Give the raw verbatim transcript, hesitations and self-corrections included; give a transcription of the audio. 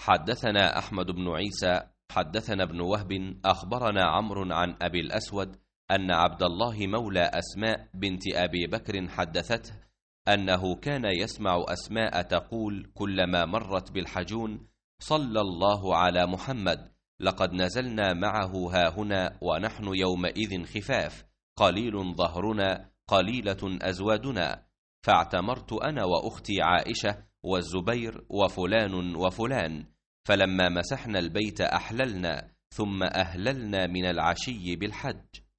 حدثنا أحمد بن عيسى حدثنا ابن وهب أخبرنا عمرو عن أبي الأسود أن عبد الله مولى أسماء بنت أبي بكر حدثته أنه كان يسمع أسماء تقول كلما مرت بالحجون: صلى الله على محمد، لقد نزلنا معه هاهنا ونحن يومئذ خفاف، قليل ظهرنا قليلة أزوادنا، فاعتمرت أنا وأختي عائشة والزبير وفلان وفلان، فلما مسحنا البيت أحللنا، ثم أهللنا من العشي بالحج.